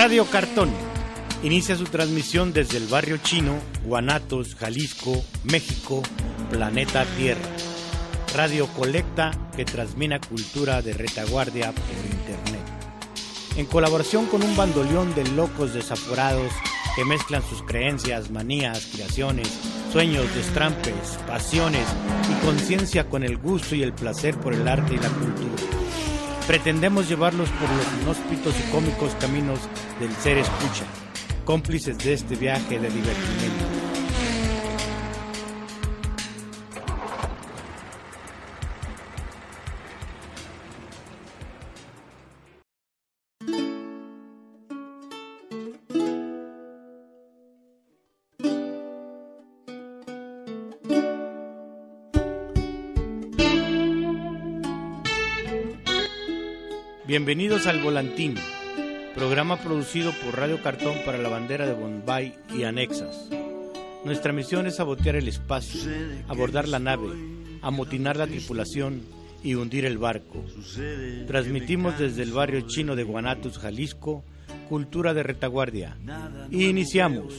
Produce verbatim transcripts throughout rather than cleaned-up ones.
Radio Cartón inicia su transmisión desde el barrio chino, Guanatos, Jalisco, México, planeta Tierra. Radio Colecta que transmite cultura de retaguardia por internet. En colaboración con un bandoleón de locos desaforados que mezclan sus creencias, manías, creaciones, sueños, destrampes, pasiones y conciencia con el gusto y el placer por el arte y la cultura. Pretendemos llevarlos por los inhóspitos y cómicos caminos del ser escucha, cómplices de este viaje de divertimento. Bienvenidos al Volantín, programa producido por Radio Cartón para la bandera de Bombay y anexas. Nuestra misión es sabotear el espacio, abordar la nave, amotinar la tripulación y hundir el barco. Transmitimos desde el barrio chino de Guanatos, Jalisco, cultura de retaguardia. Y iniciamos.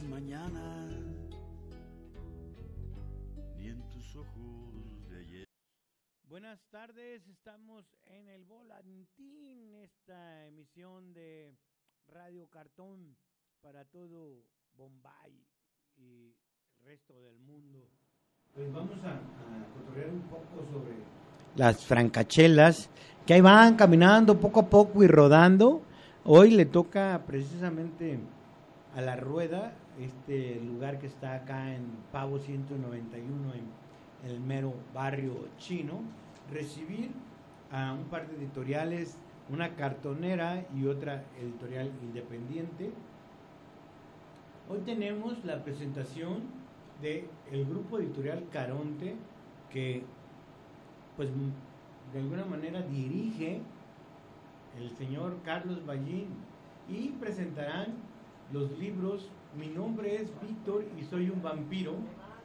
Buenas tardes, estamos en el Volantín, esta emisión de Radio Cartón para todo Bombay y el resto del mundo. Pues vamos a, a cotorrear un poco sobre las francachelas que ahí van caminando poco a poco y rodando. Hoy le toca precisamente a La Rueda, este lugar que está acá en Pavo ciento noventa y uno en el mero barrio chino, recibir a un par de editoriales, una cartonera y otra editorial independiente. Hoy tenemos la presentación de el grupo editorial Caronte, que pues de alguna manera dirige el señor Carlos Ballín, y presentarán los libros Mi nombre es Víctor y soy un vampiro.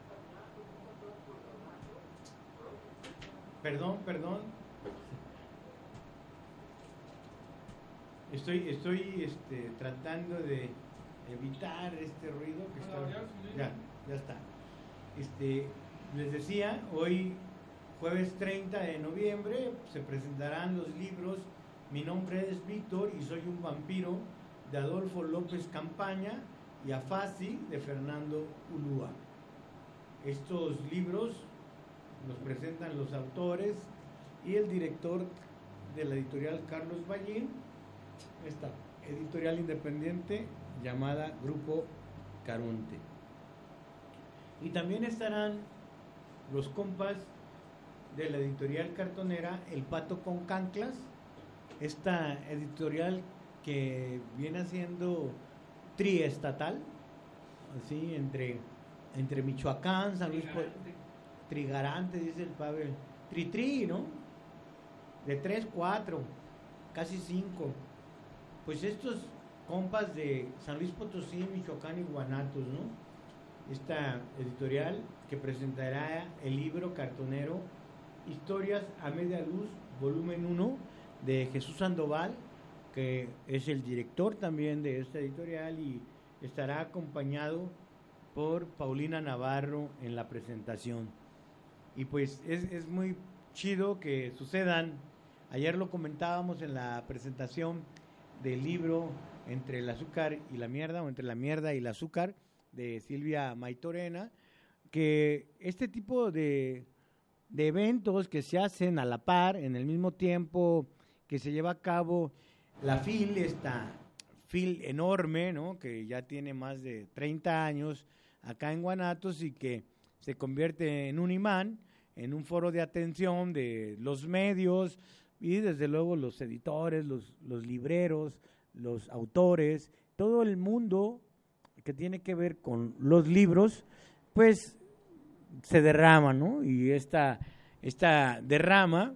Perdón, perdón. Estoy, estoy este, tratando de evitar este ruido que está. Ya, ya está. Este, les decía, hoy jueves treinta de noviembre se presentarán los libros Mi nombre es Víctor y soy un vampiro de Adolfo López Campaña y Afasi de Fernando Ulúa. Estos libros nos presentan los autores y el director de la editorial Carlos Ballín, esta editorial independiente llamada Grupo Caronte. Y también estarán los compas de la editorial cartonera El Pato con Canclas, esta editorial que viene haciendo triestatal, así entre, entre Michoacán, San Luis Potosí. Trigarante, dice el Pavel. Tri-tri, ¿no? De tres, cuatro, casi cinco. Pues estos compas de San Luis Potosí, Michoacán y Guanatos, ¿no? Esta editorial que presentará el libro cartonero Historias a Media Luz, volumen uno, de Jesús Sandoval, que es el director también de esta editorial, y estará acompañado por Paulina Navarro en la presentación. Y pues es, es muy chido que sucedan. Ayer lo comentábamos en la presentación del libro Entre el azúcar y la mierda, o Entre la mierda y el azúcar, de Silvia Maitorena, que este tipo de, de eventos que se hacen a la par, en el mismo tiempo que se lleva a cabo la F I L, esta F I L enorme, ¿no?, que ya tiene más de treinta años acá en Guanatos y que se convierte en un imán, en un foro de atención de los medios y desde luego los editores, los, los libreros, los autores, todo el mundo que tiene que ver con los libros, pues se derrama, ¿no? Y esta, esta derrama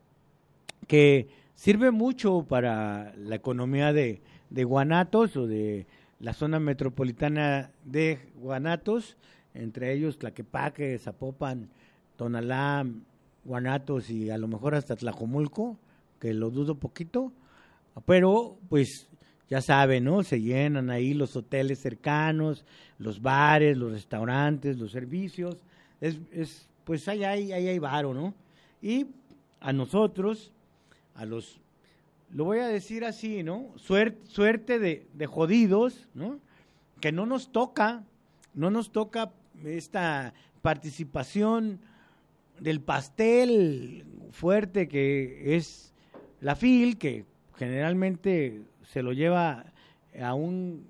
que sirve mucho para la economía de, de Guanatos o de la zona metropolitana de Guanatos, entre ellos Tlaquepaque, Zapopan, Tonalá, Guanatos y a lo mejor hasta Tlajomulco, que lo dudo poquito, pero pues ya saben, ¿no? Se llenan ahí los hoteles cercanos, los bares, los restaurantes, los servicios. Es, es pues ahí hay, ahí hay varo, ¿no? Y a nosotros, a los, lo voy a decir así, ¿no? Suerte, suerte de, de jodidos, ¿no? Que no nos toca, no nos toca esta participación del pastel fuerte que es la F I L, que generalmente se lo lleva a un,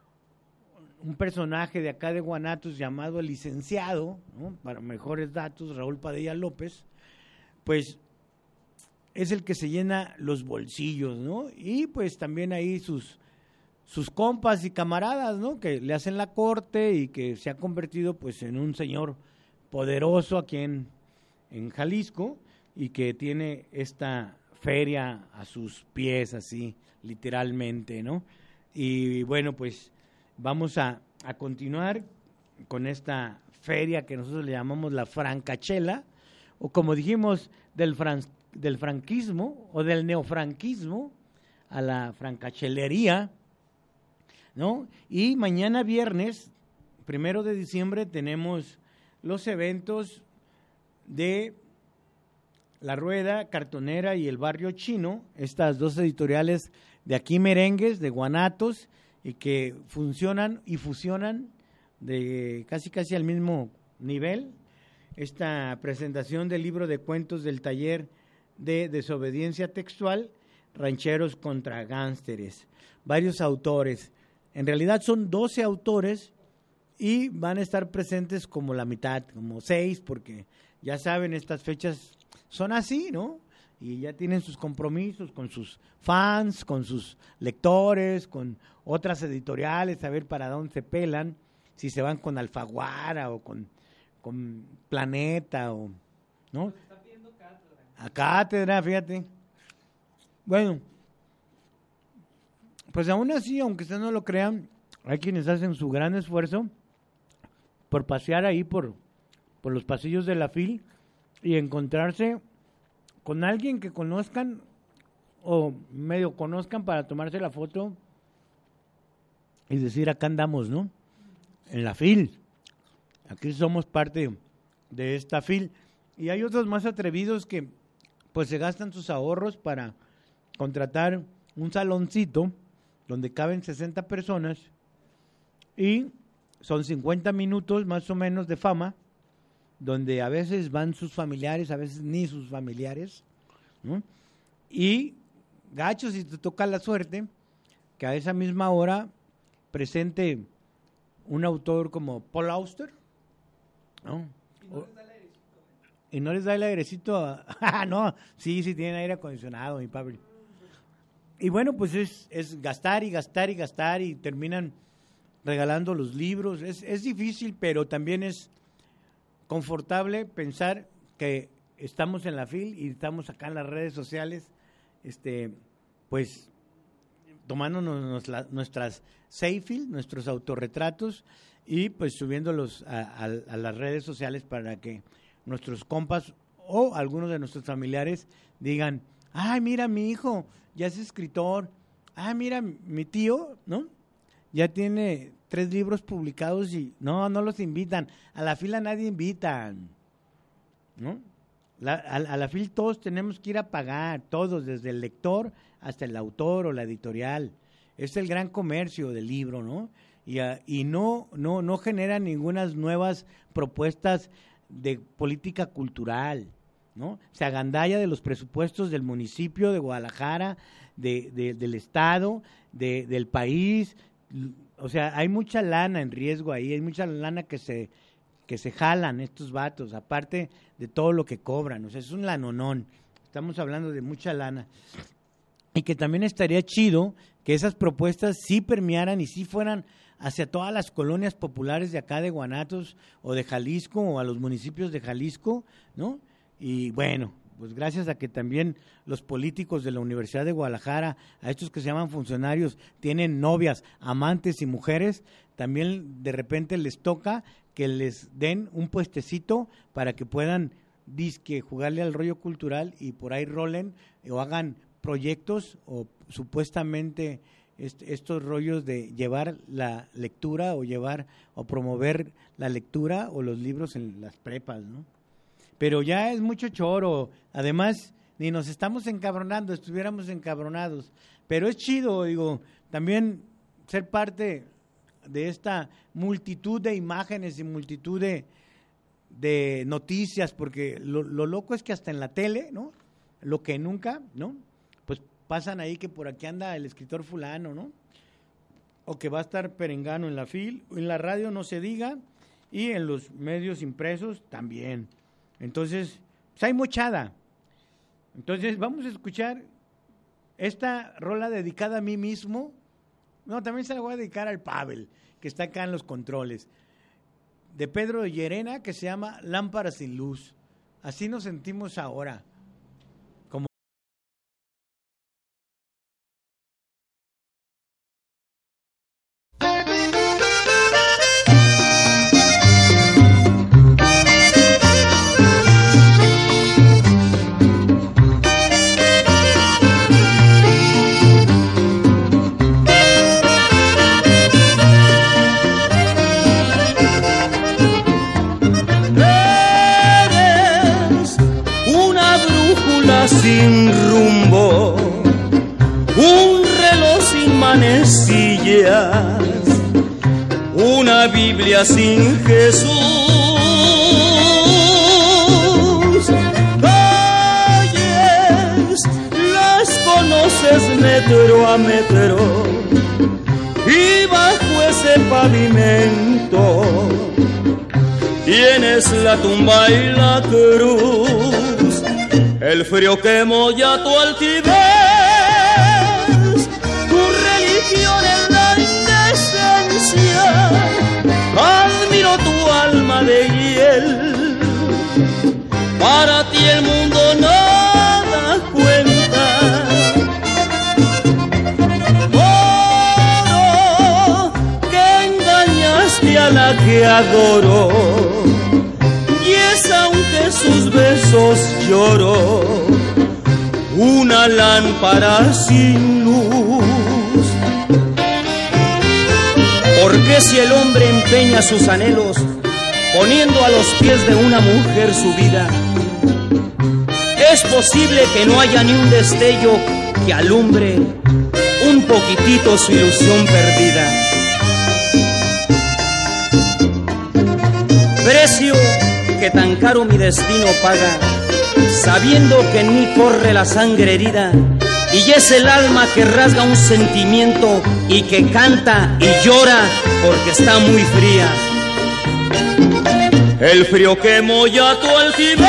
un personaje de acá de Guanatos llamado el licenciado, ¿no? Para mejores datos, Raúl Padilla López, pues es el que se llena los bolsillos, ¿no? Y pues también ahí sus, sus compas y camaradas, ¿no? Que le hacen la corte y que se ha convertido pues en un señor poderoso aquí en, en Jalisco y que tiene esta feria a sus pies, así, literalmente, ¿no? Y bueno, pues vamos a, a continuar con esta feria que nosotros le llamamos la francachela, o como dijimos, del, fran, del franquismo o del neofranquismo a la francachelería, ¿no? Y mañana viernes, primero de diciembre, tenemos los eventos de La Rueda, Cartonera y El Barrio Chino, estas dos editoriales de aquí merengues, de Guanatos, y que funcionan y fusionan de casi casi al mismo nivel. Esta presentación del libro de cuentos del taller de desobediencia textual, Rancheros contra Gánsteres, varios autores. En realidad son doce autores y van a estar presentes como la mitad, como seis, porque ya saben, estas fechas son así, ¿no? Y ya tienen sus compromisos con sus fans, con sus lectores, con otras editoriales, a ver para dónde se pelan, si se van con Alfaguara o con, con Planeta, o ¿no? Está pidiendo cátedra. A cátedra, fíjate. Bueno, pues aún así, aunque ustedes no lo crean, hay quienes hacen su gran esfuerzo por pasear ahí por, por los pasillos de la F I L y encontrarse con alguien que conozcan o medio conozcan para tomarse la foto y decir, acá andamos, ¿no? En la F I L. Aquí somos parte de esta F I L. Y hay otros más atrevidos que pues se gastan sus ahorros para contratar un saloncito donde caben sesenta personas y son cincuenta minutos más o menos de fama, donde a veces van sus familiares, a veces ni sus familiares, ¿no? Y gacho, si te toca la suerte, que a esa misma hora presente un autor como Paul Auster, ¿no? Y no les da el airecito. Y no les da el airecito, a, no, sí, sí tienen aire acondicionado, mi padre. Y bueno, pues es, es gastar y gastar y gastar y terminan regalando los libros. Es, es difícil, pero también es confortable pensar que estamos en la F I L y estamos acá en las redes sociales, este, pues tomándonos la, nuestras selfies, nuestros autorretratos y pues subiéndolos a, a, a las redes sociales para que nuestros compas o algunos de nuestros familiares digan, ay, mira, mi hijo ya es escritor, ah, mira, mi tío, ¿no? Ya tiene tres libros publicados y no, no los invitan. A la fila nadie invitan, ¿no? La, a, a la fila todos tenemos que ir a pagar, todos, desde el lector hasta el autor o la editorial. Es el gran comercio del libro, ¿no? Y, a, y no, no, no genera ninguna nuevas propuestas de política cultural, ¿no? Se agandalla de los presupuestos del municipio de Guadalajara, de, de, del estado, de, del país. O sea, hay mucha lana en riesgo ahí, hay mucha lana que se que se jalan estos vatos, aparte de todo lo que cobran. O sea, es un lanonón. Estamos hablando de mucha lana. Y que también estaría chido que esas propuestas sí permearan y sí fueran hacia todas las colonias populares de acá de Guanatos o de Jalisco o a los municipios de Jalisco, ¿no? Y bueno, pues gracias a que también los políticos de la Universidad de Guadalajara, a estos que se llaman funcionarios, tienen novias, amantes y mujeres, también de repente les toca que les den un puestecito para que puedan disque jugarle al rollo cultural y por ahí rolen o hagan proyectos o supuestamente est- estos rollos de llevar la lectura o llevar o promover la lectura o los libros en las prepas, ¿no? Pero ya es mucho choro, además ni nos estamos encabronando, estuviéramos encabronados, pero es chido, digo, también ser parte de esta multitud de imágenes y multitud de, de noticias, porque lo, lo loco es que hasta en la tele, ¿no? Lo que nunca, ¿no? Pues pasan ahí que por aquí anda el escritor fulano, ¿no? O que va a estar perengano en la fil, en la radio no se diga, y en los medios impresos también. Entonces, pues hay mochada. Entonces, vamos a escuchar esta rola dedicada a mí mismo. No, también se la voy a dedicar al Pavel, que está acá en los controles. De Pedro de Llerena, que se llama Lámpara sin luz. Así nos sentimos ahora. Como sin rumbo, un reloj sin manecillas, una Biblia sin Jesús, calles, las conoces metro a metro, y bajo ese pavimento tienes la tumba y la cruz. El frío quemó ya tu altivez, tu religión es la indecencia. Admiro tu alma de hiel, para ti el mundo nada cuenta. Moro, que engañaste a la que adoro, y es aunque sus besos lloro, una lámpara sin luz. Porque si el hombre empeña sus anhelos, poniendo a los pies de una mujer su vida, es posible que no haya ni un destello que alumbre un poquitito su ilusión perdida. Precio que tan caro mi destino paga, sabiendo que en mí corre la sangre herida, y es el alma que rasga un sentimiento y que canta y llora porque está muy fría. El frío quemó ya tu altivez,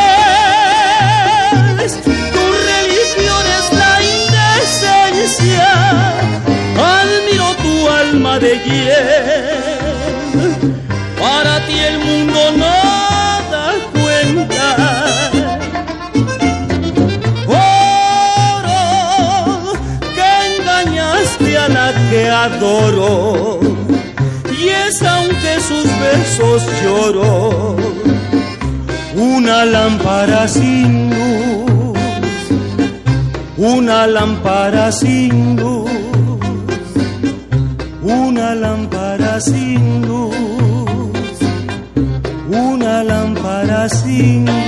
tu religión es la indecencia. Admiro tu alma de hiel, para ti el mundo nada cuenta. Oro, que engañaste a la que adoro, y es aunque sus besos lloro, una lámpara sin luz, una lámpara sin luz, una lámpara sin luz, una lámpara sin luz.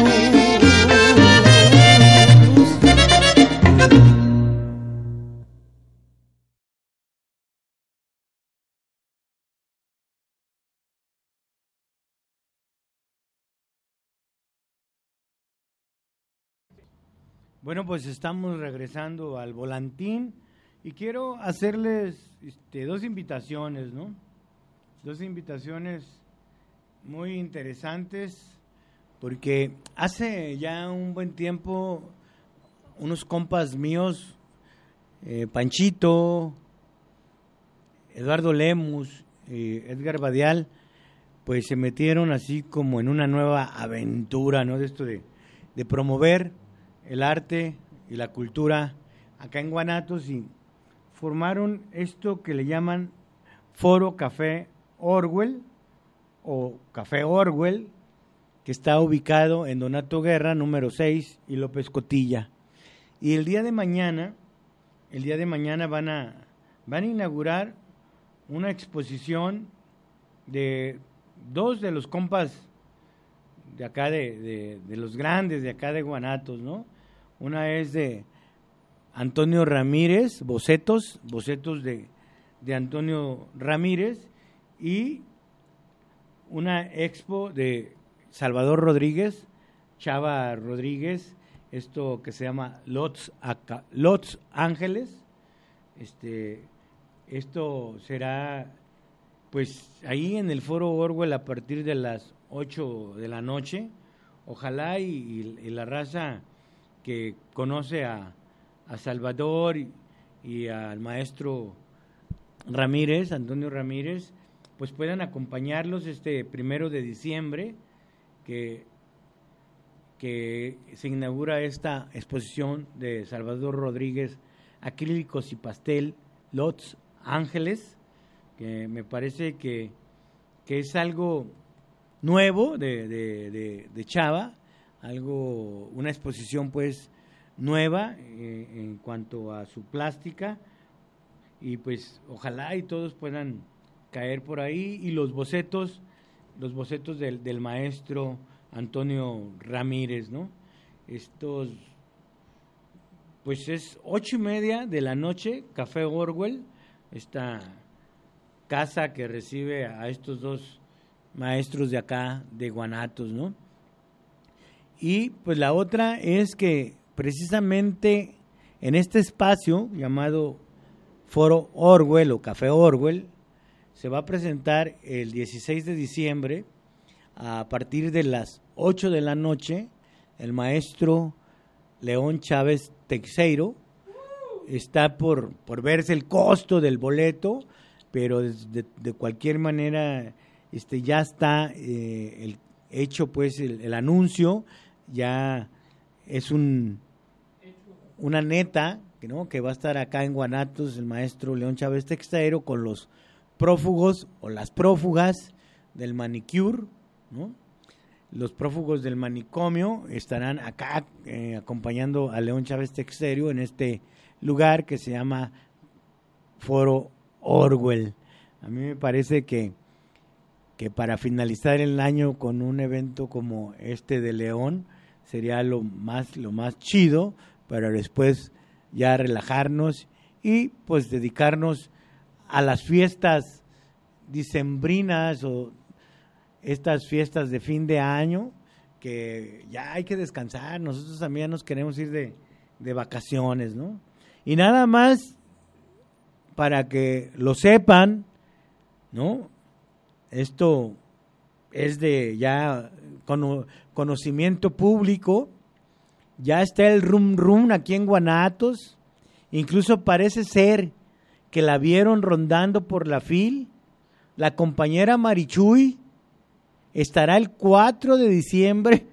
Bueno, pues estamos regresando al volantín y quiero hacerles este, dos invitaciones, ¿no? Dos invitaciones muy interesantes, porque hace ya un buen tiempo unos compas míos, eh, Panchito, Eduardo Lemus, eh, Edgar Badial, pues se metieron así como en una nueva aventura, ¿no? De esto de, de promover el arte y la cultura acá en Guanatos, y formaron esto que le llaman Foro Café Orwell o Café Orwell, que está ubicado en Donato Guerra número seis y López Cotilla. Y el día de mañana, el día de mañana van a, van a inaugurar una exposición de dos de los compas de acá, de, de, de los grandes de acá de Guanatos, ¿no? Una es de Antonio Ramírez, bocetos, bocetos de, de Antonio Ramírez, y una expo de Salvador Rodríguez, Chava Rodríguez, esto que se llama Lots, Aca, Lots Ángeles. Este, esto será pues ahí en el Foro Orwell a partir de las ocho de la noche. Ojalá y, y, y la raza que conoce a, a Salvador y, y al maestro Ramírez, Antonio Ramírez, pues puedan acompañarlos este primero de diciembre, que, que se inaugura esta exposición de Salvador Rodríguez, acrílicos y pastel, Lots Ángeles, que me parece que, que es algo nuevo de, de, de, de Chava, algo, una exposición pues nueva eh, en cuanto a su plástica, y pues ojalá y todos puedan caer por ahí, y los bocetos, los bocetos del, del maestro Antonio Ramírez, ¿no? Estos, pues es ocho y media de la noche, Café Orwell, esta casa que recibe a estos dos maestros de acá, de Guanatos, ¿no? Y pues la otra es que precisamente en este espacio llamado Foro Orwell o Café Orwell, se va a presentar el dieciséis de diciembre a partir de las ocho de la noche el maestro León Chávez Teixeiro. Está por, por verse el costo del boleto, pero de, de cualquier manera este ya está eh, el, hecho pues el, el anuncio, ya es un una neta, ¿no? Que va a estar acá en Guanatos el maestro León Chávez Teixeiro con los prófugos o las prófugas del manicure, ¿no? Los prófugos del manicomio estarán acá eh, acompañando a León Chávez Teixeiro en este lugar que se llama Foro Orwell. A mí me parece que, que para finalizar el año con un evento como este de León sería lo más, lo más chido, para después ya relajarnos y pues dedicarnos a las fiestas dicembrinas o estas fiestas de fin de año, que ya hay que descansar, nosotros también nos queremos ir de, de vacaciones, ¿no? Y nada más para que lo sepan, ¿no? Esto es de ya cono, conocimiento público, ya está el rum rum aquí en Guanatos, incluso parece ser que la vieron rondando por la fil, la compañera Marichuy estará el cuatro de diciembre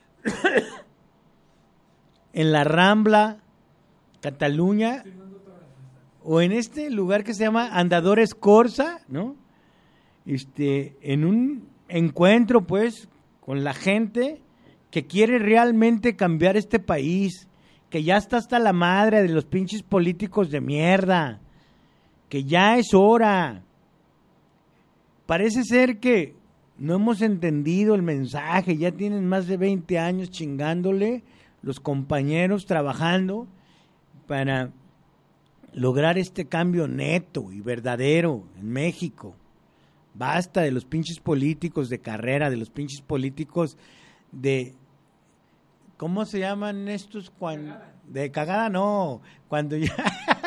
en la Rambla, Cataluña, o en este lugar que se llama Andadores Corsa, ¿no? Este, en un encuentro pues con la gente que quiere realmente cambiar este país, que ya está hasta la madre de los pinches políticos de mierda, que ya es hora. Parece ser que no hemos entendido el mensaje, ya tienen más de veinte años chingándole los compañeros trabajando para lograr este cambio neto y verdadero en México. Basta de los pinches políticos de carrera, de los pinches políticos de, ¿cómo se llaman estos? Cuando, cagada. De cagada no, cuando ya,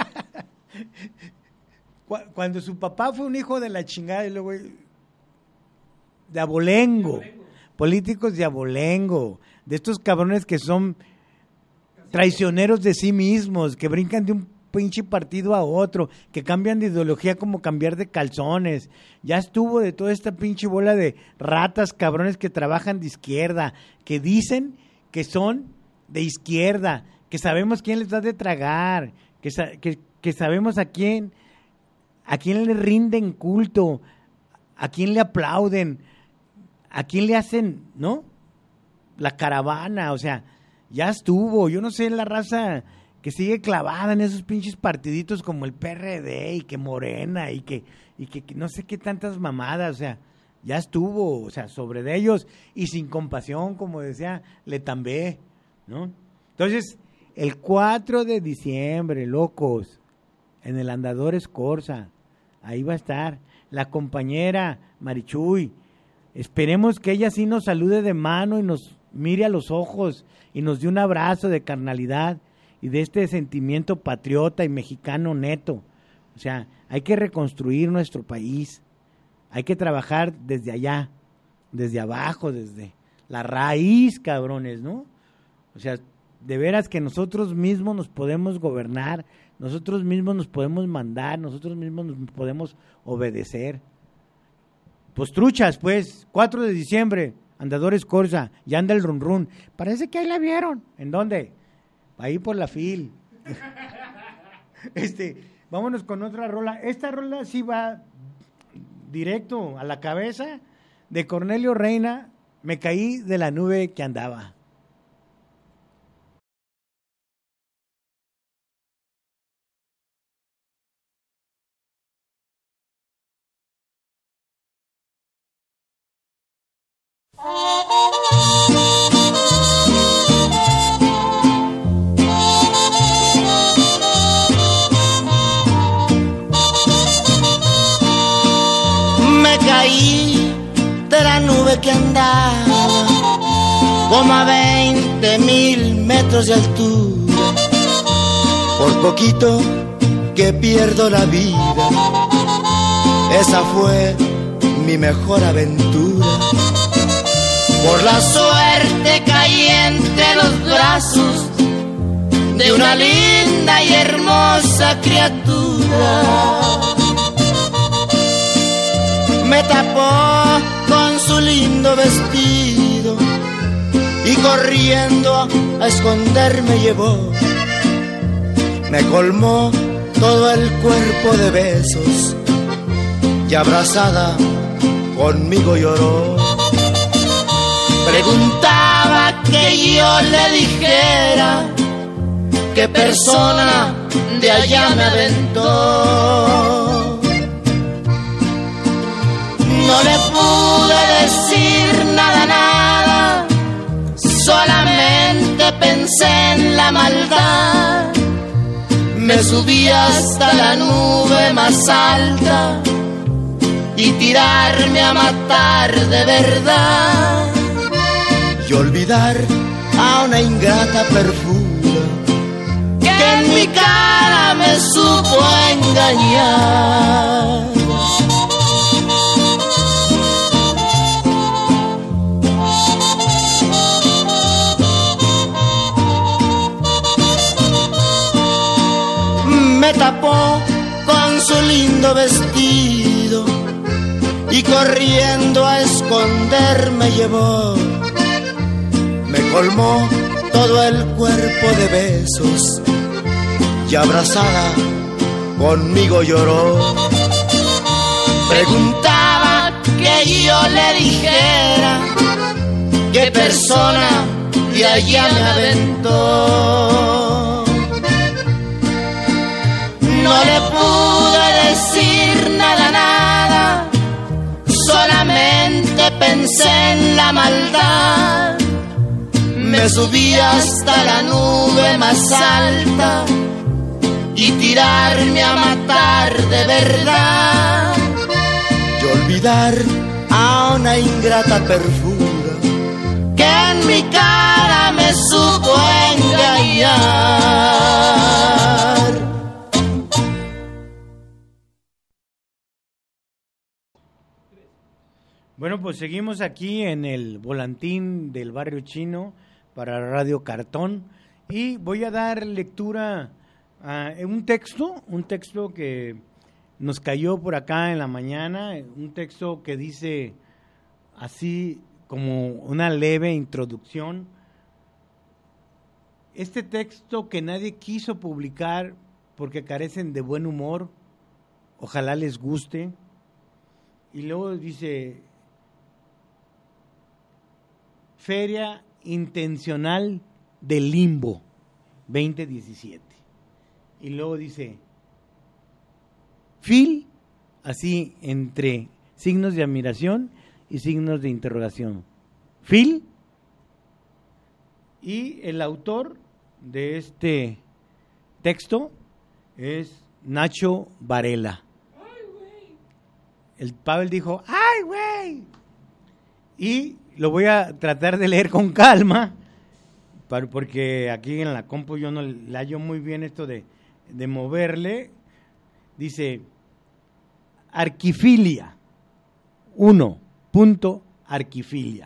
cuando su papá fue un hijo de la chingada y luego de abolengo, de abolengo, políticos de abolengo, de estos cabrones que son traicioneros de sí mismos, que brincan de un pinche partido a otro, que cambian de ideología como cambiar de calzones. Ya estuvo de toda esta pinche bola de ratas, cabrones que trabajan de izquierda, que dicen que son de izquierda, que sabemos quién les da de tragar, que, que, que sabemos a quién, a quién le rinden culto, a quién le aplauden, a quién le hacen, ¿no? La caravana, o sea, ya estuvo. Yo no sé la raza que sigue clavada en esos pinches partiditos como el P R D y que Morena y que, y que, que no sé qué tantas mamadas, o sea, ya estuvo, o sea, sobre de ellos y sin compasión, como decía Letambé, ¿no? Entonces, el cuatro de diciembre, locos, en el Andador Escorza, ahí va a estar la compañera Marichuy. Esperemos que ella sí nos salude de mano y nos mire a los ojos y nos dé un abrazo de carnalidad y de este sentimiento patriota y mexicano neto. O sea, hay que reconstruir nuestro país, hay que trabajar desde allá, desde abajo, desde la raíz, cabrones, ¿no? O sea, de veras que nosotros mismos nos podemos gobernar, nosotros mismos nos podemos mandar, nosotros mismos nos podemos obedecer. Pues truchas, pues, cuatro de diciembre, Andador Escorza, ya anda el run run. Parece que ahí la vieron. ¿En dónde? Ahí por la fil. este, vámonos con otra rola. Esta rola sí va directo a la cabeza de Cornelio Reina. Me caí de la nube que andaba. Me caí de la nube que andaba como a veinte mil metros de altura. Por poquito que pierdo la vida, esa fue mi mejor aventura. Por la suerte caí entre los brazos de una linda y hermosa criatura. Me tapó con su lindo vestido y corriendo a esconderme llevó. Me colmó todo el cuerpo de besos y abrazada conmigo lloró. Preguntaba que yo le dijera qué persona de allá me aventó. No le pude decir nada, nada, solamente pensé en la maldad. Me subí hasta la nube más alta y tirarme a matar de verdad. Y olvidar a una ingrata perfura que en mi cara me supo engañar. Me tapó con su lindo vestido y corriendo a esconderme llevó. Me colmó todo el cuerpo de besos y abrazada conmigo lloró. Preguntaba que yo le dijera qué persona de allá me aventó. No le pude decir nada, nada, solamente pensé en la maldad. Me subí hasta la nube más alta y tirarme a matar de verdad. Y olvidar a una ingrata perfura que en mi cara me supo engañar. Bueno, pues seguimos aquí en el volantín del Barrio Chino para Radio Cartón y voy a dar lectura a un texto, un texto que nos cayó por acá en la mañana, un texto que dice así como una leve introducción. Este texto que nadie quiso publicar porque carecen de buen humor, ojalá les guste. Y luego dice: Feria Intencional del Limbo veinte diecisiete. y luego dice Phil, así entre signos de admiración y signos de interrogación. Phil, y el autor de este texto es Nacho Varela. El Pavel dijo, ¡ay, güey! Y lo voy a tratar de leer con calma, porque aquí en la compu yo no le hallo muy bien esto de, de moverle. Dice, arquifilia, uno, punto, arquifilia.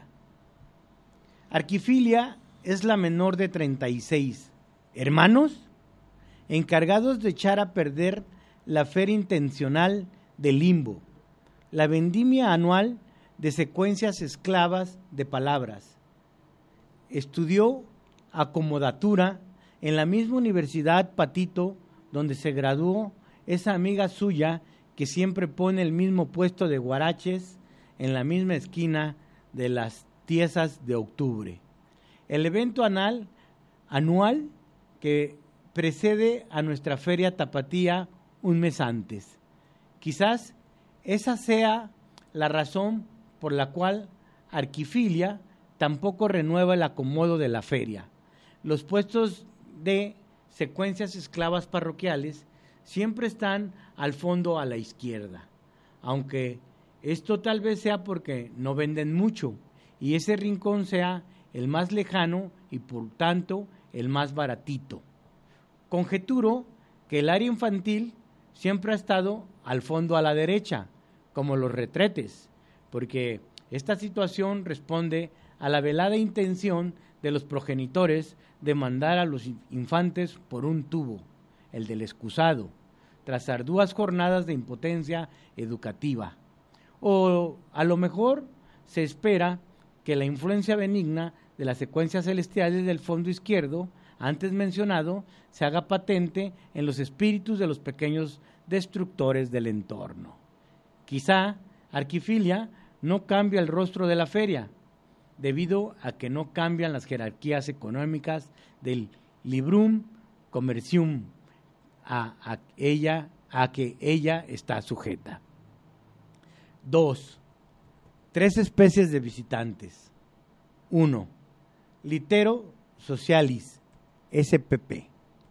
Arquifilia es la menor de treinta y seis hermanos encargados de echar a perder la feria intencional del limbo, la vendimia anual de secuencias esclavas de palabras. Estudió acomodatura en la misma Universidad Patito, donde se graduó esa amiga suya que siempre pone el mismo puesto de guaraches en la misma esquina de las tiesas de octubre. El evento anual, anual que precede a nuestra feria tapatía un mes antes. Quizás esa sea la razón por la cual Arquifilia tampoco renueva el acomodo de la feria. Los puestos de secuencias esclavas parroquiales siempre están al fondo a la izquierda, aunque esto tal vez sea porque no venden mucho y ese rincón sea el más lejano y por tanto el más baratito. Conjeturo que el área infantil siempre ha estado al fondo a la derecha, como los retretes, porque esta situación responde a la velada intención de los progenitores de mandar a los infantes por un tubo, el del excusado, tras arduas jornadas de impotencia educativa. O a lo mejor se espera que la influencia benigna de las secuencias celestiales del fondo izquierdo, antes mencionado, se haga patente en los espíritus de los pequeños destructores del entorno. Quizá Arquifilia no cambia el rostro de la feria, debido a que no cambian las jerarquías económicas del librum commercium a, a, ella, a que ella está sujeta. Dos. Tres especies de visitantes. Uno. Litero socialis, S P P.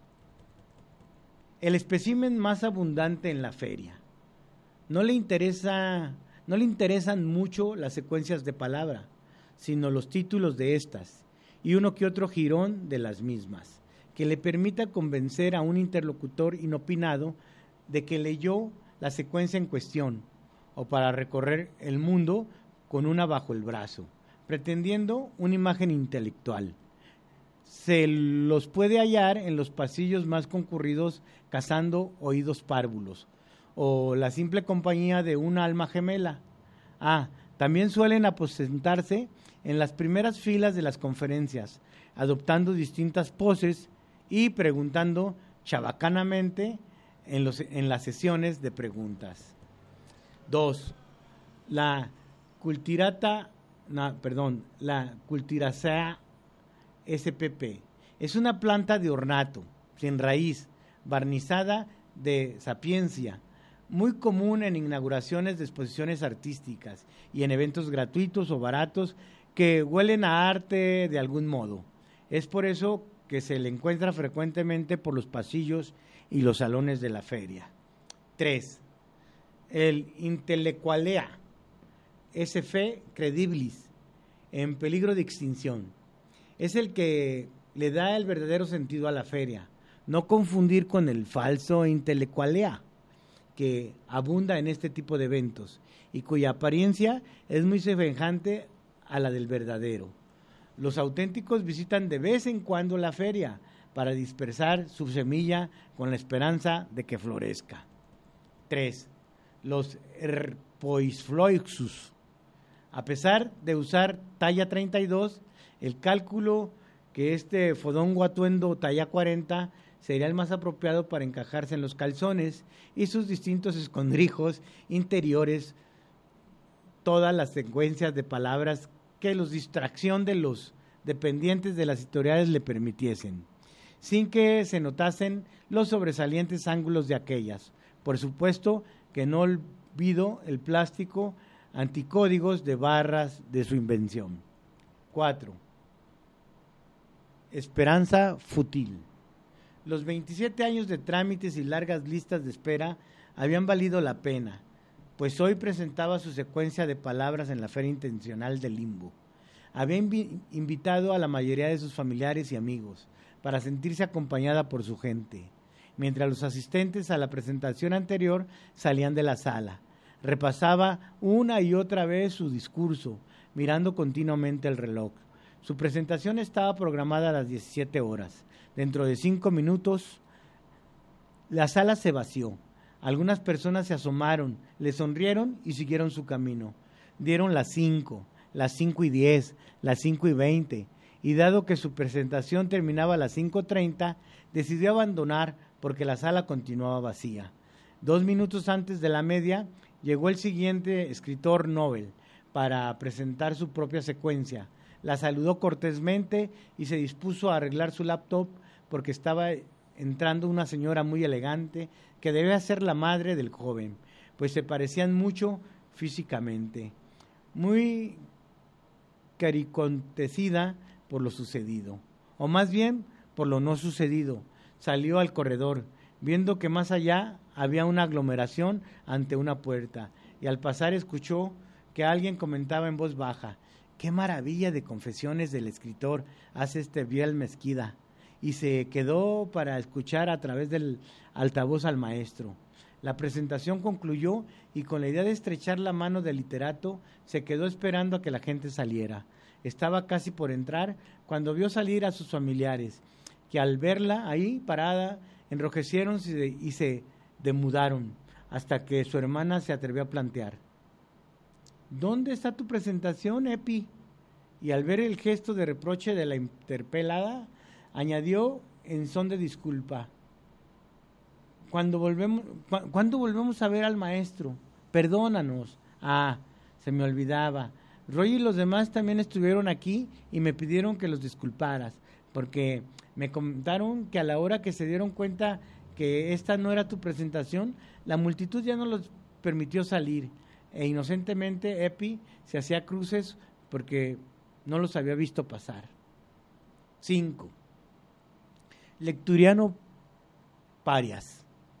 El espécimen más abundante en la feria. No le interesa, no le interesan mucho las secuencias de palabra, sino los títulos de estas y uno que otro jirón de las mismas, que le permita convencer a un interlocutor inopinado de que leyó la secuencia en cuestión, o para recorrer el mundo con una bajo el brazo, pretendiendo una imagen intelectual. Se los puede hallar en los pasillos más concurridos cazando oídos párvulos, o la simple compañía de una alma gemela. Ah, también suelen aposentarse en las primeras filas de las conferencias, adoptando distintas poses y preguntando chabacanamente en, los, en las sesiones de preguntas. Dos, la cultirata, no, perdón, la Cultiracea S P P es una planta de ornato, sin raíz, barnizada de sapiencia, muy común en inauguraciones de exposiciones artísticas y en eventos gratuitos o baratos que huelen a arte de algún modo. Es por eso que se le encuentra frecuentemente por los pasillos y los salones de la feria. Tres. El Intellectualea, S F credibilis, en peligro de extinción. Es el que le da el verdadero sentido a la feria. No confundir con el falso Intellectualea, que abunda en este tipo de eventos y cuya apariencia es muy semejante a la del verdadero. Los auténticos visitan de vez en cuando la feria para dispersar su semilla con la esperanza de que florezca. Tres. Los Herpoisfloixus. A pesar de usar talla treinta y dos, el cálculo que este fodongo atuendo talla cuarenta sería el más apropiado para encajarse en los calzones y sus distintos escondrijos interiores, todas las secuencias de palabras que los distracción de los dependientes de las editoriales le permitiesen. sin que se notasen los sobresalientes ángulos de aquellas. Por supuesto que no olvido el plástico anticódigos de barras de su invención. Cuatro. Esperanza fútil. Los veintisiete años de trámites y largas listas de espera habían valido la pena, pues hoy presentaba su secuencia de palabras en la Feria Intencional del Limbo. Había invi- invitado a la mayoría de sus familiares y amigos para sentirse acompañada por su gente, mientras los asistentes a la presentación anterior salían de la sala. Repasaba una y otra vez su discurso, mirando continuamente el reloj. Su presentación estaba programada a las diecisiete horas. Dentro de cinco minutos, la sala se vació. Algunas personas se asomaron, le sonrieron y siguieron su camino. Dieron las cinco, las cinco y diez, las cinco y veinte, y dado que su presentación terminaba a las cinco treinta, decidió abandonar porque la sala continuaba vacía. Dos minutos antes de la media, llegó el siguiente escritor Nobel para presentar su propia secuencia. La saludó cortésmente y se dispuso a arreglar su laptop porque estaba entrando una señora muy elegante que debía ser la madre del joven, pues se parecían mucho físicamente, muy caricontecida por lo sucedido, o más bien por lo no sucedido. Salió al corredor, viendo que más allá había una aglomeración ante una puerta, y al pasar escuchó que alguien comentaba en voz baja: «¡Qué maravilla de confesiones del escritor hace este Biel Mesquida!», y se quedó para escuchar a través del altavoz al maestro. La presentación concluyó y con la idea de estrechar la mano del literato se quedó esperando a que la gente saliera. Estaba casi por entrar cuando vio salir a sus familiares, que al verla ahí parada enrojecieron y se demudaron, hasta que su hermana se atrevió a plantear: «¿Dónde está tu presentación, Epi?». Y al ver el gesto de reproche de la interpelada, añadió en son de disculpa: «Cuando volvemos, cu- ¿Cuándo volvemos a ver al maestro? Perdónanos». «Ah, se me olvidaba. Roy y los demás también estuvieron aquí y me pidieron que los disculparas, porque me comentaron que a la hora que se dieron cuenta que esta no era tu presentación, la multitud ya no los permitió salir, e inocentemente Epi se hacía cruces porque no los había visto pasar». Cinco. Lecturiano Parias.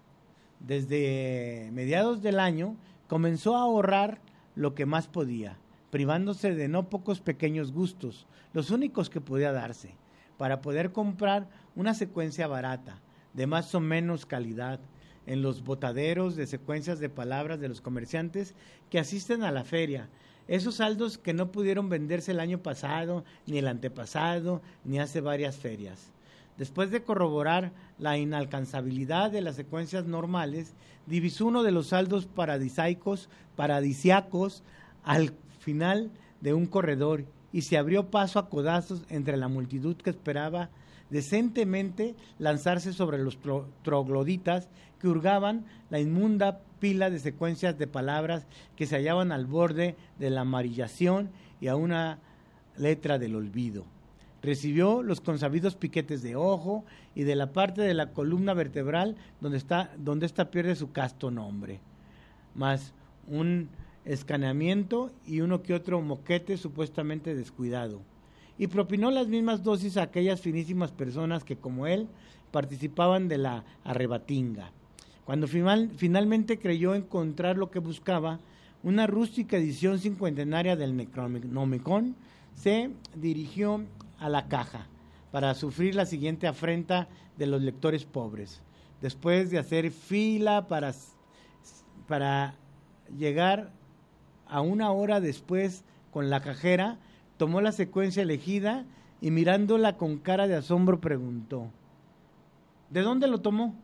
Desde mediados del año comenzó a ahorrar lo que más podía, privándose de no pocos pequeños gustos, los únicos que podía darse, para poder comprar una secuencia barata, de más o menos calidad, en los botaderos de secuencias de palabras de los comerciantes que asisten a la feria, esos saldos que no pudieron venderse el año pasado, ni el antepasado, ni hace varias ferias. Después de corroborar la inalcanzabilidad de las secuencias normales, divisó uno de los saldos paradisaicos, paradisiacos al final de un corredor y se abrió paso a codazos entre la multitud que esperaba decentemente lanzarse sobre los tro- trogloditas que hurgaban la inmunda pila de secuencias de palabras que se hallaban al borde de la amarillación y a una letra del olvido. Recibió los consabidos piquetes de ojo y de la parte de la columna vertebral donde está, donde ésta pierde su casto nombre, más un escaneamiento y uno que otro moquete supuestamente descuidado, y propinó las mismas dosis a aquellas finísimas personas que, como él, participaban de la arrebatinga. Cuando final, finalmente creyó encontrar lo que buscaba, una rústica edición cincuentenaria del Necronomicon, se dirigió a la caja para sufrir la siguiente afrenta de los lectores pobres. Después de hacer fila para, para llegar a una hora después con la cajera, tomó la secuencia elegida y mirándola con cara de asombro preguntó: ¿de dónde lo tomó?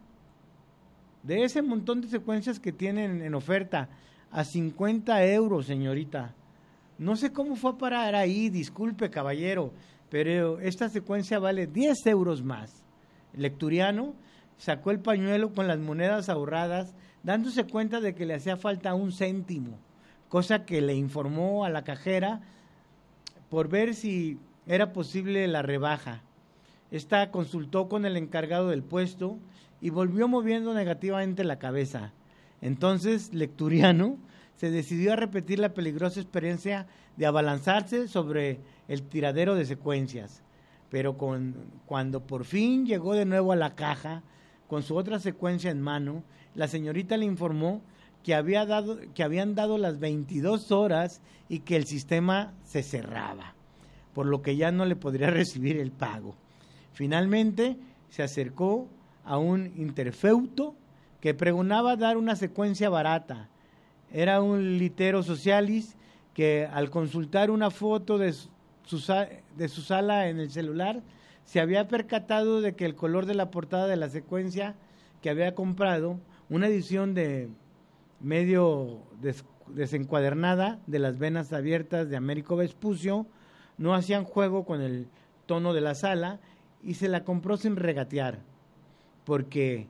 De ese montón de secuencias que tienen en oferta, a cincuenta euros, señorita. No sé cómo fue a parar ahí, disculpe, caballero, pero esta secuencia vale diez euros más. El lecturiano sacó el pañuelo con las monedas ahorradas, dándose cuenta de que le hacía falta un céntimo, cosa que le informó a la cajera por ver si era posible la rebaja. Esta consultó con el encargado del puesto y volvió moviendo negativamente la cabeza. Entonces, Lecturiano se decidió a repetir la peligrosa experiencia de abalanzarse sobre el tiradero de secuencias. Pero con, cuando por fin llegó de nuevo a la caja, con su otra secuencia en mano, la señorita le informó que, había dado, que habían dado las veintidós horas y que el sistema se cerraba, por lo que ya no le podría recibir el pago. Finalmente se acercó a un interfeuto que pregonaba dar una secuencia barata. Era un litero socialis que al consultar una foto de su, de su sala en el celular se había percatado de que el color de la portada de la secuencia que había comprado, una edición de medio des, desencuadernada de Las venas abiertas de Américo Vespucio, no hacían juego con el tono de la sala y se la compró sin regatear, porque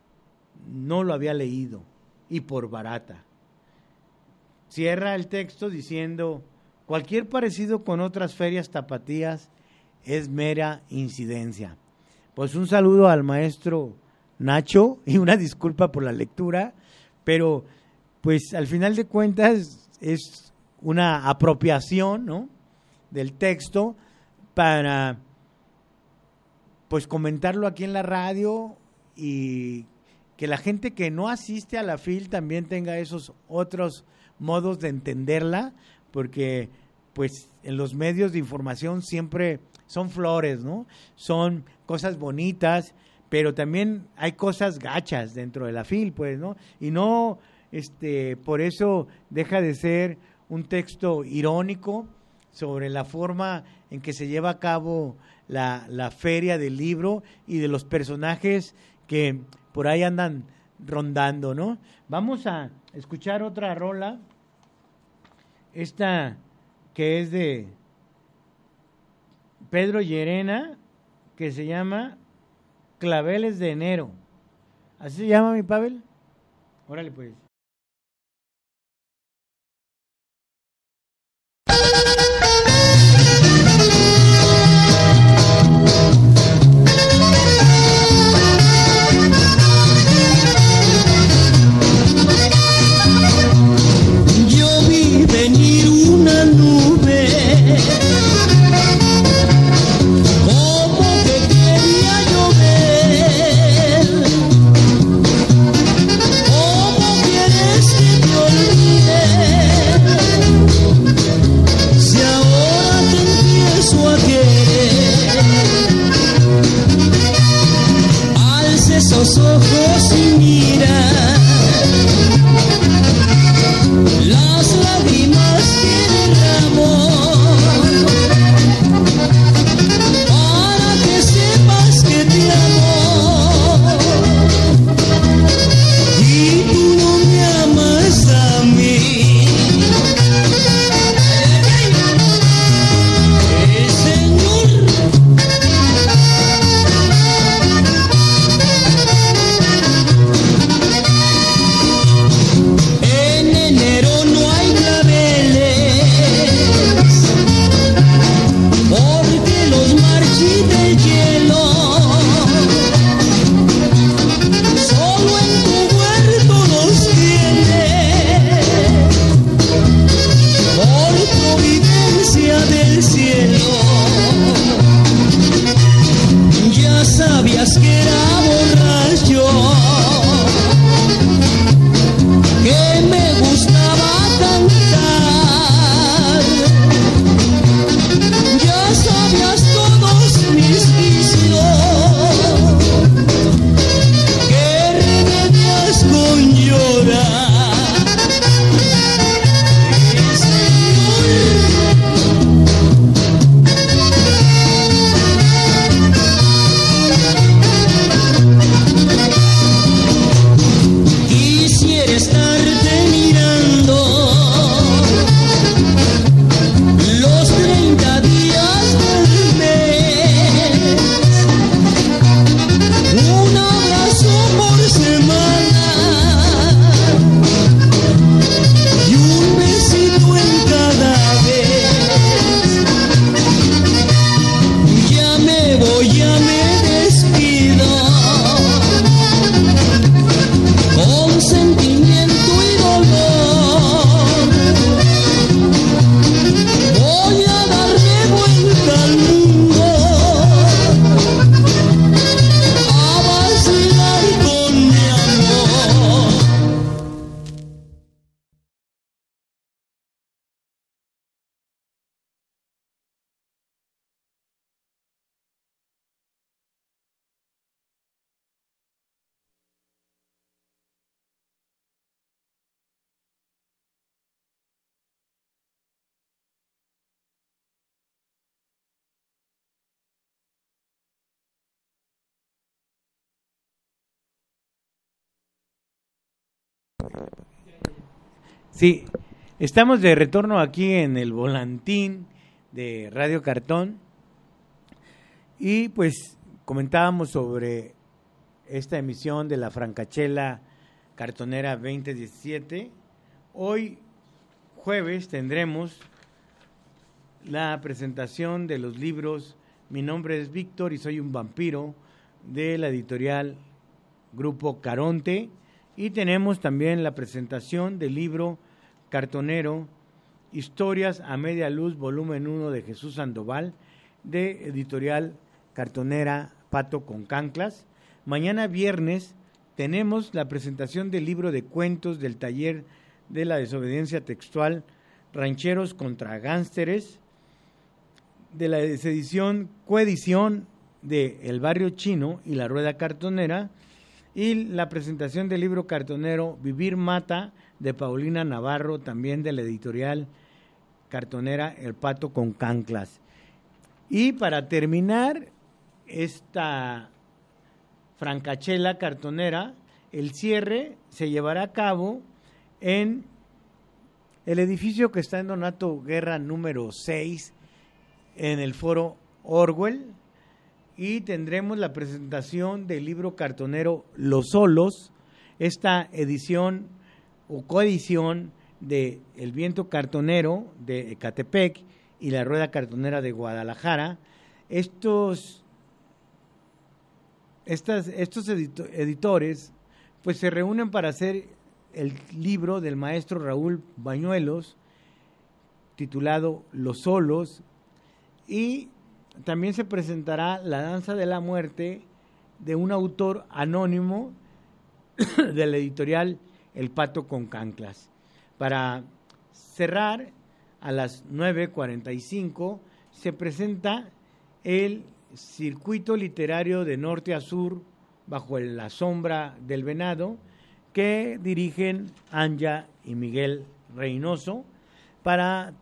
no lo había leído y por barata. Cierra el texto diciendo: cualquier parecido con otras ferias tapatías es mera incidencia. Pues un saludo al maestro Nacho y una disculpa por la lectura, pero pues al final de cuentas es una apropiación, ¿no?, del texto para pues comentarlo aquí en la radio y que la gente que no asiste a la F I L también tenga esos otros modos de entenderla, porque pues en los medios de información siempre son flores, ¿no? Son cosas bonitas, pero también hay cosas gachas dentro de la F I L, pues, ¿no? Y no, este, por eso deja de ser un texto irónico sobre la forma en que se lleva a cabo la, la feria del libro y de los personajes que por ahí andan rondando, ¿no? Vamos a escuchar otra rola, esta que es de Pedro Llerena, que se llama Claveles de Enero. ¿Así se llama, mi Pavel? Órale, pues. Los ojos y mira las lágrimas que derramo para que sepas que te amo y tú no me amas a mí. Eh, Señor, Sí, estamos de retorno aquí en el volantín de Radio Cartón y pues comentábamos sobre esta emisión de la Francachela Cartonera veinte diecisiete. Hoy jueves tendremos la presentación de los libros Mi nombre es Víctor y soy un vampiro, de la editorial Grupo Caronte, y tenemos también la presentación del libro cartonero Historias a Media Luz, volumen uno, de Jesús Sandoval, de editorial cartonera Pato con Canclas. Mañana viernes tenemos la presentación del libro de cuentos del taller de la desobediencia textual, Rancheros contra Gánsteres, de la edición, coedición de El Barrio Chino y La Rueda Cartonera, y la presentación del libro cartonero Vivir Mata, de Paulina Navarro, también de la editorial cartonera El Pato con Canclas. Y para terminar esta francachela cartonera, el cierre se llevará a cabo en el edificio que está en Donato Guerra número seis, en el Foro Orwell, y tendremos la presentación del libro cartonero Los Solos, esta edición o coedición de El Viento Cartonero de Ecatepec y La Rueda Cartonera de Guadalajara. Estos, estas, estos edito, editores pues se reúnen para hacer el libro del maestro Raúl Bañuelos, titulado Los Solos, y también se presentará La Danza de la Muerte, de un autor anónimo de la editorial El Pato con Canclas. Para cerrar, a las nueve cuarenta y cinco se presenta el circuito literario de norte a sur bajo la sombra del venado, que dirigen Anja y Miguel Reynoso. Para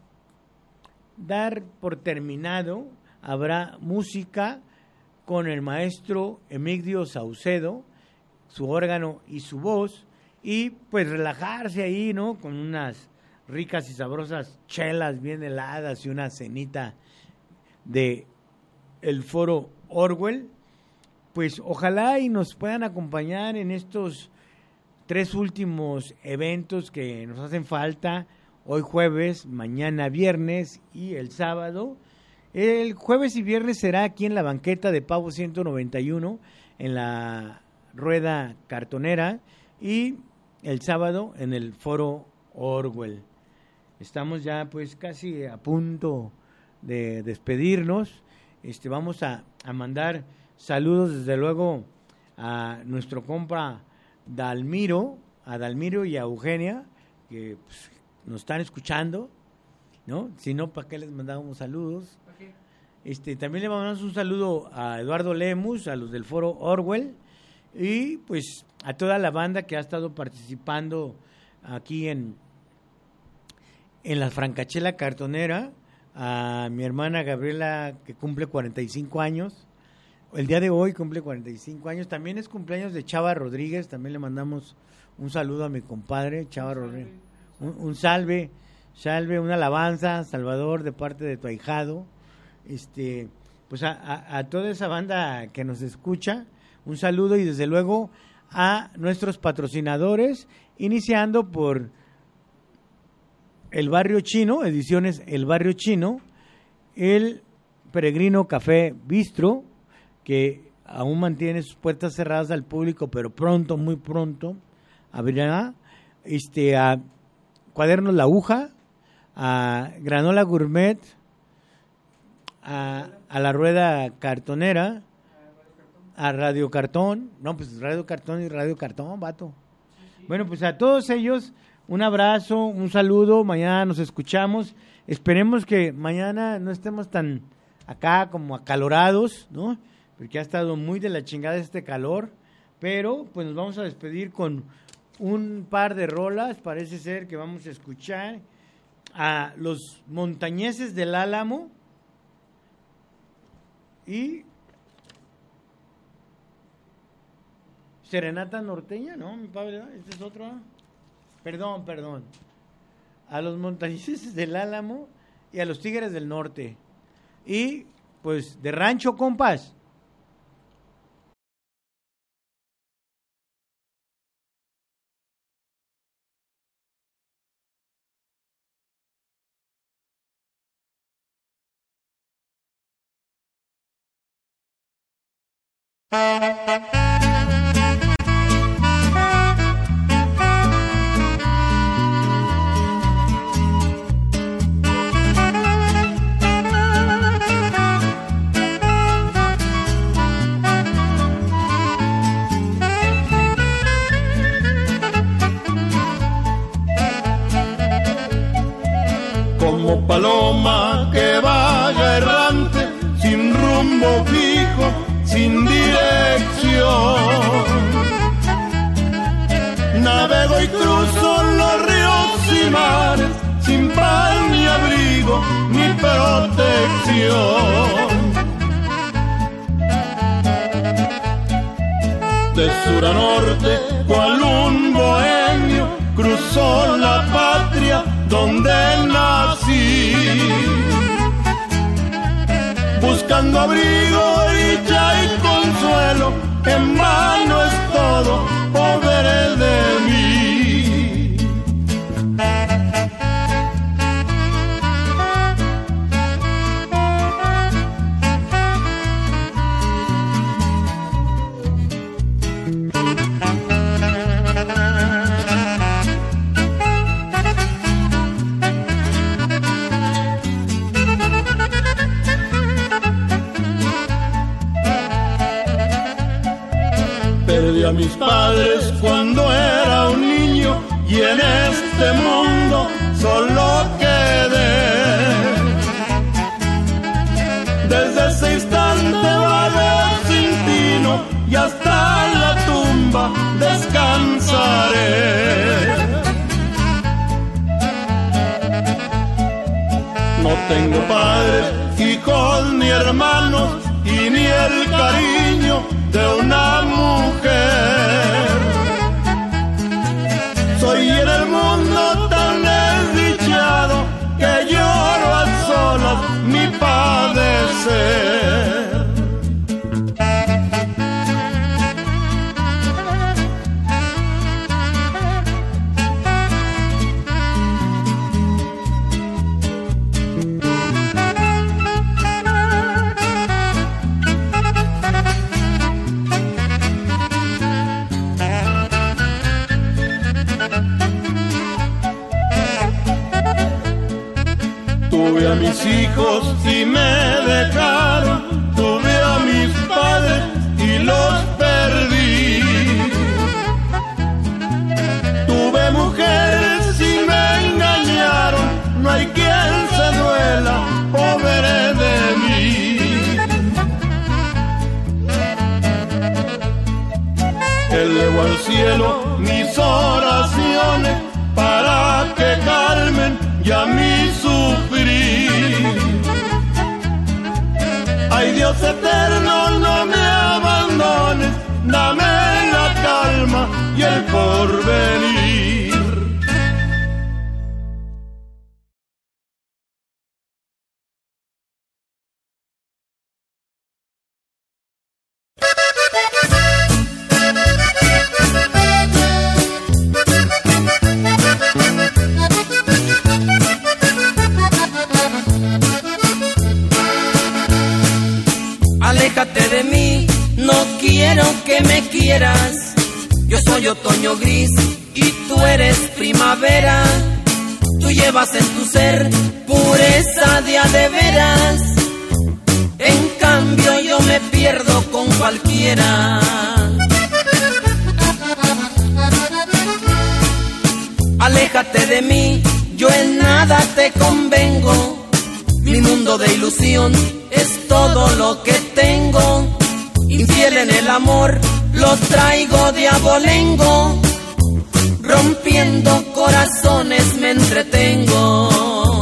dar por terminado, habrá música con el maestro Emigdio Saucedo, su órgano y su voz, y pues relajarse ahí, ¿no? Con unas ricas y sabrosas chelas bien heladas y una cenita de el Foro Orwell. Pues ojalá y nos puedan acompañar en estos tres últimos eventos que nos hacen falta, hoy jueves, mañana viernes y el sábado. El jueves y viernes será aquí en la banqueta de Pavo ciento noventa y uno, en la Rueda Cartonera, y el sábado en el Foro Orwell. Estamos ya pues casi a punto de despedirnos. Este, vamos a, a mandar saludos desde luego a nuestro compa Dalmiro, a Dalmiro y a Eugenia, que pues, nos están escuchando, ¿no? Si no, ¿para qué les mandábamos saludos? Este, también le mandamos un saludo a Eduardo Lemus, a los del Foro Orwell, y pues a toda la banda que ha estado participando aquí en, en la Francachela Cartonera, a mi hermana Gabriela, que cumple cuarenta y cinco años, el día de hoy cumple cuarenta y cinco años, también es cumpleaños de Chava Rodríguez, también le mandamos un saludo a mi compadre Chava Rodríguez, un, un salve, salve, una alabanza, Salvador, de parte de tu ahijado. Este, pues a, a, a toda esa banda que nos escucha, un saludo, y desde luego a nuestros patrocinadores, iniciando por El Barrio Chino, ediciones El Barrio Chino, el Peregrino Café Bistro, que aún mantiene sus puertas cerradas al público, pero pronto, muy pronto, abrirá. Este, a Cuadernos La Aguja, a Granola Gourmet, a, a La Rueda Cartonera, a Radio Cartón, no, pues Radio Cartón y Radio Cartón, vato. Bueno, pues a todos ellos, un abrazo, un saludo, mañana nos escuchamos, esperemos que mañana no estemos tan acá como acalorados, ¿no? Porque ha estado muy de la chingada este calor, pero pues nos vamos a despedir con un par de rolas. Parece ser que vamos a escuchar a los Montañeses del Álamo y Serenata Norteña, ¿no, mi padre? Este es otro. perdón, perdón, a los montañeses del Álamo y a los Tigres del Norte. Y pues de rancho, compas. Como paloma que vaya errante, sin rumbo fijo, sin dirección. Navego y cruzo los ríos y mares, sin pan ni abrigo ni protección. De sur a norte, cual un bohemio, cruzó la patria donde nací, buscando abrigo, dicha y consuelo, en vano es todo, pobre de mí. Perdí a mis padres cuando era un niño y en este mundo solo quedé. Desde ese instante vago sin tino y hasta la tumba descansaré. No tengo padres, hijos ni hermanos y ni el cariño de una mujer. Soy en el mundo tan desdichado que lloro a solas mi padecer. Tuve a mis hijos y me dejaron, tuve a mis padres y los perdí. Tuve mujeres y me engañaron, no hay quien se duela, pobre de mí. Elevo al cielo mis oraciones para que calmen ya mi sufrir. Ay Dios eterno, no me abandones, dame la calma y el porvenir. Aléjate de mí, no quiero que me quieras. Yo soy otoño gris y tú eres primavera. Tú llevas en tu ser pureza de a de veras. En cambio yo me pierdo con cualquiera. Aléjate de mí, yo en nada te convengo. Mi mundo de ilusión es todo lo que tengo. Infiel en el amor, lo traigo de abolengo. Rompiendo corazones me entretengo.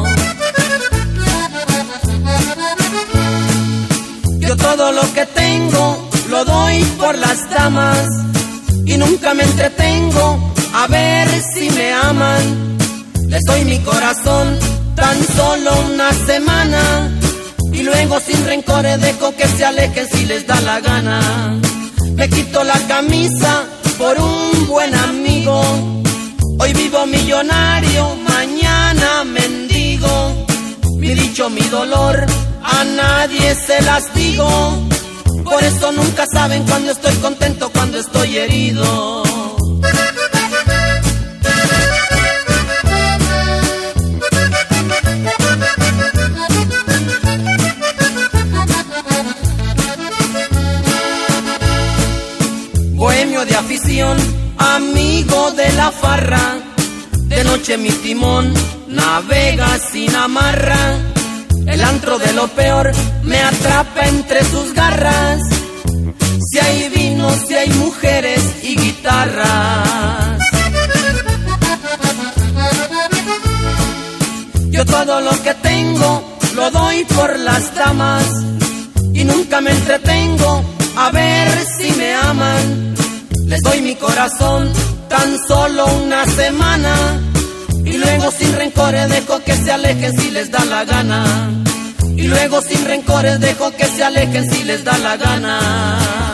Yo todo lo que tengo lo doy por las damas y nunca me entretengo a ver si me aman. Les doy mi corazón tan solo una semana y luego sin rencores dejo que se alejen si les da la gana. Me quito la camisa por un buen amigo. Hoy vivo millonario, mañana mendigo. Mi dicho, mi dolor, a nadie se las digo. Por eso nunca saben cuando estoy contento, cuando estoy herido. Bohemio de afición, amigo de la farra. De noche mi timón navega sin amarra. El antro de lo peor me atrapa entre sus garras. Si hay vino, si hay mujeres y guitarras. Yo todo lo que tengo lo doy por las damas y nunca me entretengo a ver si me aman. Les doy mi corazón tan solo una semana y luego sin rencores dejo que se alejen si les da la gana. Y luego sin rencores dejo que se alejen si les da la gana.